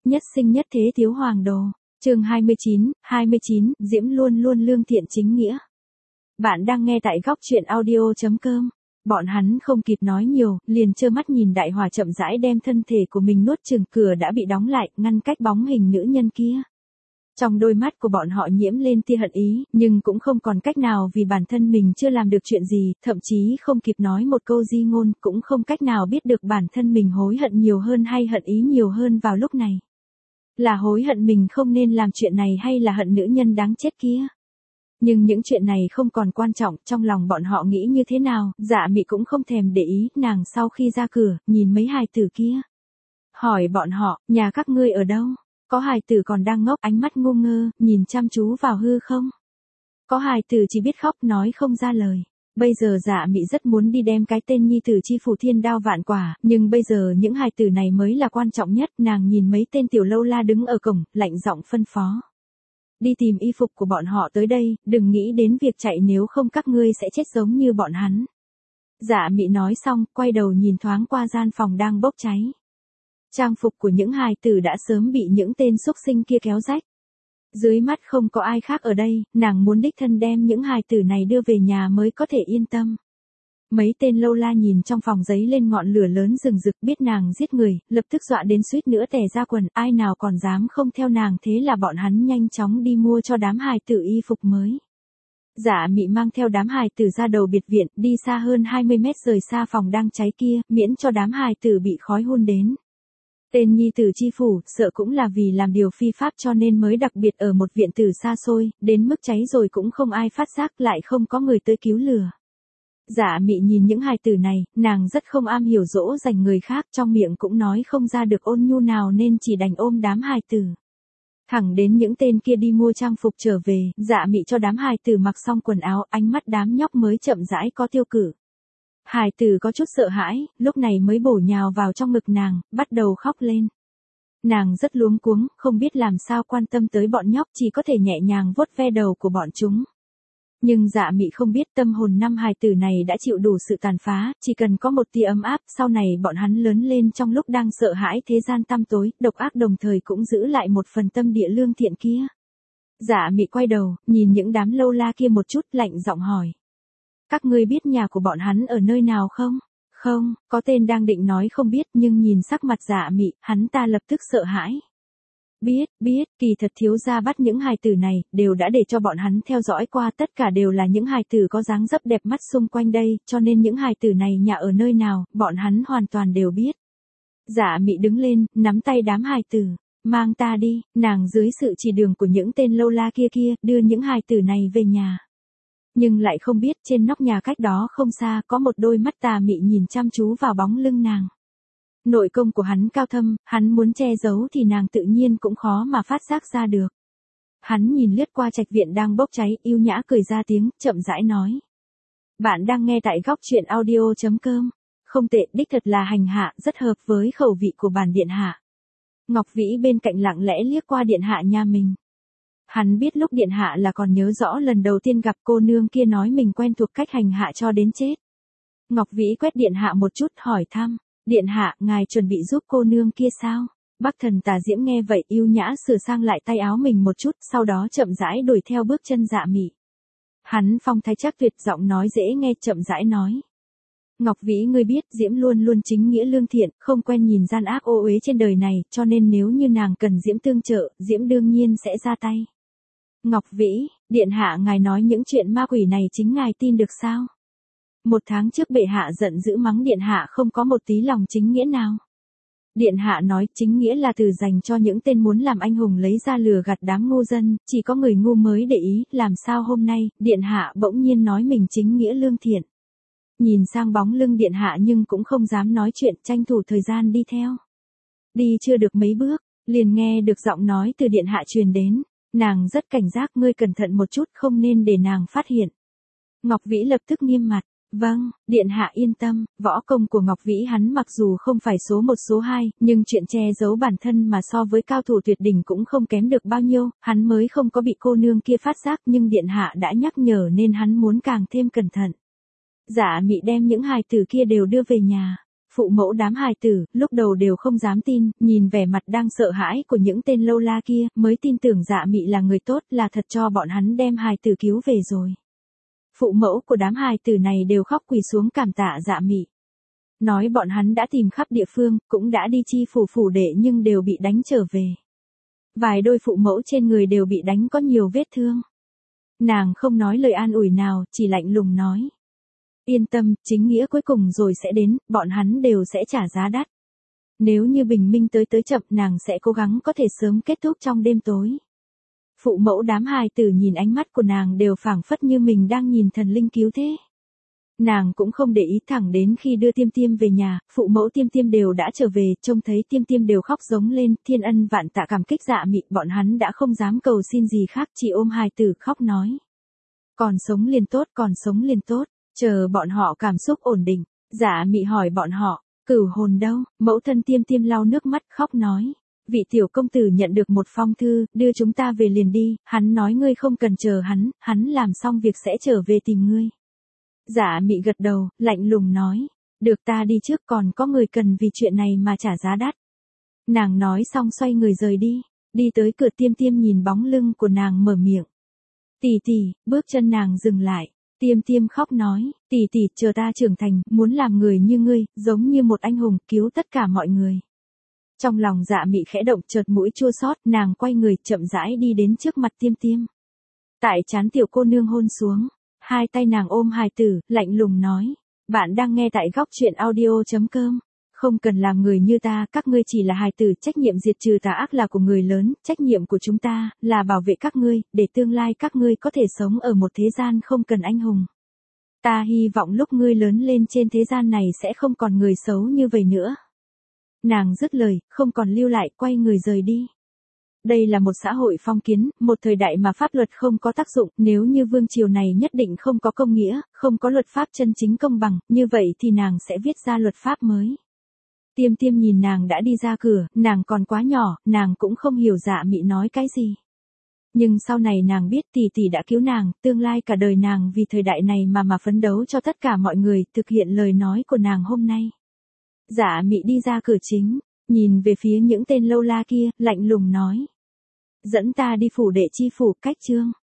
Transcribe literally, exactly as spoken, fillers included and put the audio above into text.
Nhất sinh nhất thế thiếu hoàng đồ. Chương hai mươi chín, hai mươi chín, Diễm luôn luôn lương thiện chính nghĩa. Bạn đang nghe tại góc truyện audio chấm com. Bọn hắn không kịp nói nhiều, liền trơ mắt nhìn đại hỏa chậm rãi đem thân thể của mình nuốt chửng, cửa đã bị đóng lại, ngăn cách bóng hình nữ nhân kia. Trong đôi mắt của bọn họ nhiễm lên tia hận ý, nhưng cũng không còn cách nào vì bản thân mình chưa làm được chuyện gì, thậm chí không kịp nói một câu di ngôn, cũng không cách nào biết được bản thân mình hối hận nhiều hơn hay hận ý nhiều hơn vào lúc này. Là hối hận mình không nên làm chuyện này hay là hận nữ nhân đáng chết kia. Nhưng những chuyện này không còn quan trọng, trong lòng bọn họ nghĩ như thế nào, Dạ Mị cũng không thèm để ý, nàng sau khi ra cửa, nhìn mấy hài tử kia. Hỏi bọn họ, nhà các ngươi ở đâu? Có hài tử còn đang ngốc, ánh mắt ngu ngơ, nhìn chăm chú vào hư không? Có hài tử chỉ biết khóc, nói không ra lời. Bây giờ Dạ Mị rất muốn đi đem cái tên nhi tử chi phủ thiên đao vạn quả, nhưng bây giờ những hài tử này mới là quan trọng nhất, nàng nhìn mấy tên tiểu lâu la đứng ở cổng, lạnh giọng phân phó. Đi tìm y phục của bọn họ tới đây, đừng nghĩ đến việc chạy nếu không các ngươi sẽ chết giống như bọn hắn. Dạ Mị nói xong, quay đầu nhìn thoáng qua gian phòng đang bốc cháy. Trang phục của những hài tử đã sớm bị những tên xúc sinh kia kéo rách. Dưới mắt không có ai khác ở đây, nàng muốn đích thân đem những hài tử này đưa về nhà mới có thể yên tâm. Mấy tên lâu la nhìn trong phòng giấy lên ngọn lửa lớn rừng rực, biết nàng giết người, lập tức dọa đến suýt nữa tè ra quần, ai nào còn dám không theo nàng, thế là bọn hắn nhanh chóng đi mua cho đám hài tử y phục mới. Dạ Mị mang theo đám hài tử ra đầu biệt viện, đi xa hơn hai mươi mét rời xa phòng đang cháy kia, miễn cho đám hài tử bị khói hun đến. Tên nhi tử chi phủ, sợ cũng là vì làm điều phi pháp cho nên mới đặc biệt ở một viện tử xa xôi, đến mức cháy rồi cũng không ai phát giác, lại không có người tới cứu lửa. Dạ Mị nhìn những hài tử này, nàng rất không am hiểu dỗ dành người khác, trong miệng cũng nói không ra được ôn nhu nào nên chỉ đành ôm đám hài tử. Thẳng đến những tên kia đi mua trang phục trở về, Dạ Mị cho đám hài tử mặc xong quần áo, ánh mắt đám nhóc mới chậm rãi có tiêu cử. Hài tử có chút sợ hãi, lúc này mới bổ nhào vào trong ngực nàng, bắt đầu khóc lên. Nàng rất luống cuống, không biết làm sao quan tâm tới bọn nhóc, chỉ có thể nhẹ nhàng vuốt ve đầu của bọn chúng. Nhưng Dạ Mị không biết tâm hồn năm hài tử này đã chịu đủ sự tàn phá, chỉ cần có một tia ấm áp, sau này bọn hắn lớn lên trong lúc đang sợ hãi thế gian tăm tối, độc ác đồng thời cũng giữ lại một phần tâm địa lương thiện kia. Dạ Mị quay đầu, nhìn những đám lâu la kia một chút, lạnh giọng hỏi. Các ngươi biết nhà của bọn hắn ở nơi nào không? Không, có tên đang định nói không biết, nhưng nhìn sắc mặt Dạ Mị, hắn ta lập tức sợ hãi. Biết, biết, kỳ thật thiếu gia bắt những hài tử này, đều đã để cho bọn hắn theo dõi qua, tất cả đều là những hài tử có dáng dấp đẹp mắt xung quanh đây, cho nên những hài tử này nhà ở nơi nào, bọn hắn hoàn toàn đều biết. Dạ Mị đứng lên, nắm tay đám hài tử, mang ta đi, nàng dưới sự chỉ đường của những tên lâu la kia kia, đưa những hài tử này về nhà. Nhưng lại không biết trên nóc nhà cách đó không xa có một đôi mắt tà mị nhìn chăm chú vào bóng lưng nàng. Nội công của hắn cao thâm, hắn muốn che giấu thì nàng tự nhiên cũng khó mà phát giác ra được. Hắn nhìn lướt qua trạch viện đang bốc cháy, yêu nhã cười ra tiếng, chậm rãi nói. Bạn đang nghe tại góc truyện audio chấm com. Không tệ, đích thật là hành hạ, rất hợp với khẩu vị của bản điện hạ. Ngọc Vĩ bên cạnh lặng lẽ liếc qua điện hạ nhà mình. Hắn biết lúc điện hạ là còn nhớ rõ lần đầu tiên gặp cô nương kia nói mình quen thuộc cách hành hạ cho đến chết. Ngọc Vĩ quét điện hạ một chút, hỏi thăm. Điện hạ, ngài chuẩn bị giúp cô nương kia sao? Bắc Thần Tà Diễm nghe vậy yêu nhã sửa sang lại tay áo mình một chút, sau đó chậm rãi đuổi theo bước chân Dạ Mị. Hắn phong thái chắc tuyệt, giọng nói dễ nghe, chậm rãi nói. Ngọc Vĩ, ngươi biết Diễm luôn luôn chính nghĩa lương thiện, không quen nhìn gian ác ô uế trên đời này, cho nên nếu như nàng cần Diễm tương trợ, Diễm đương nhiên sẽ ra tay. Ngọc Vĩ, điện hạ ngài nói những chuyện ma quỷ này chính ngài tin được sao? Một tháng trước bệ hạ giận dữ mắng điện hạ không có một tí lòng chính nghĩa nào. Điện hạ nói chính nghĩa là từ dành cho những tên muốn làm anh hùng lấy ra lừa gạt đám ngu dân, chỉ có người ngu mới để ý, làm sao hôm nay, điện hạ bỗng nhiên nói mình chính nghĩa lương thiện. Nhìn sang bóng lưng điện hạ nhưng cũng không dám nói chuyện, tranh thủ thời gian đi theo. Đi chưa được mấy bước, liền nghe được giọng nói từ điện hạ truyền đến, nàng rất cảnh giác, ngươi cẩn thận một chút, không nên để nàng phát hiện. Ngọc Vĩ lập tức nghiêm mặt. Vâng, điện hạ yên tâm, võ công của Ngọc Vĩ hắn mặc dù không phải số một số hai, nhưng chuyện che giấu bản thân mà so với cao thủ tuyệt đỉnh cũng không kém được bao nhiêu, hắn mới không có bị cô nương kia phát giác, nhưng điện hạ đã nhắc nhở nên hắn muốn càng thêm cẩn thận. Dạ Mị đem những hài tử kia đều đưa về nhà. Phụ mẫu đám hài tử, lúc đầu đều không dám tin, nhìn vẻ mặt đang sợ hãi của những tên lâu la kia, mới tin tưởng Dạ Mị là người tốt, là thật cho bọn hắn đem hài tử cứu về rồi. Phụ mẫu của đám hài tử này đều khóc quỳ xuống cảm tạ Dạ Mị. Nói bọn hắn đã tìm khắp địa phương, cũng đã đi chi phủ phủ đệ nhưng đều bị đánh trở về. Vài đôi phụ mẫu trên người đều bị đánh có nhiều vết thương. Nàng không nói lời an ủi nào, chỉ lạnh lùng nói. Yên tâm, chính nghĩa cuối cùng rồi sẽ đến, bọn hắn đều sẽ trả giá đắt. Nếu như bình minh tới tới chậm, nàng sẽ cố gắng có thể sớm kết thúc trong đêm tối. Phụ mẫu đám hài tử nhìn ánh mắt của nàng đều phảng phất như mình đang nhìn thần linh cứu thế. Nàng cũng không để ý, thẳng đến khi đưa Tiêm Tiêm về nhà, phụ mẫu Tiêm Tiêm đều đã trở về, trông thấy Tiêm Tiêm đều khóc giống lên, thiên ân vạn tạ cảm kích Dạ Mị, bọn hắn đã không dám cầu xin gì khác, chỉ ôm hài tử khóc nói. Còn sống liền tốt, còn sống liền tốt, chờ bọn họ cảm xúc ổn định, Dạ Mị hỏi bọn họ, cửu hồn đâu, mẫu thân Tiêm Tiêm lau nước mắt khóc nói. Vị tiểu công tử nhận được một phong thư, đưa chúng ta về liền đi, hắn nói ngươi không cần chờ hắn, hắn làm xong việc sẽ trở về tìm ngươi. Dạ Mị gật đầu, lạnh lùng nói, được ta đi trước, còn có người cần vì chuyện này mà trả giá đắt. Nàng nói xong xoay người rời đi, đi tới cửa Tiêm Tiêm nhìn bóng lưng của nàng mở miệng. Tỷ tỷ, bước chân nàng dừng lại, Tiêm Tiêm khóc nói, tỷ tỷ chờ ta trưởng thành, muốn làm người như ngươi, giống như một anh hùng, cứu tất cả mọi người. Trong lòng Dạ Mị khẽ động, chợt mũi chua xót, nàng quay người chậm rãi đi đến trước mặt Tiêm Tiêm. Tại trán tiểu cô nương hôn xuống, hai tay nàng ôm hài tử, lạnh lùng nói, bạn đang nghe tại góc truyện audio chấm com. Không cần làm người như ta, các ngươi chỉ là hài tử, trách nhiệm diệt trừ tà ác là của người lớn, trách nhiệm của chúng ta, là bảo vệ các ngươi, để tương lai các ngươi có thể sống ở một thế gian không cần anh hùng. Ta hy vọng lúc ngươi lớn lên trên thế gian này sẽ không còn người xấu như vậy nữa. Nàng dứt lời, không còn lưu lại, quay người rời đi. Đây là một xã hội phong kiến, một thời đại mà pháp luật không có tác dụng, nếu như vương triều này nhất định không có công nghĩa, không có luật pháp chân chính công bằng, như vậy thì nàng sẽ viết ra luật pháp mới. Tiêm Tiêm nhìn nàng đã đi ra cửa, nàng còn quá nhỏ, nàng cũng không hiểu Dạ Mị nói cái gì. Nhưng sau này nàng biết tỷ tỷ đã cứu nàng, tương lai cả đời nàng vì thời đại này mà mà phấn đấu cho tất cả mọi người, thực hiện lời nói của nàng hôm nay. Dạ Mị đi ra cửa chính, nhìn về phía những tên lâu la kia, lạnh lùng nói. Dẫn ta đi phủ đệ chi phủ, cách chương.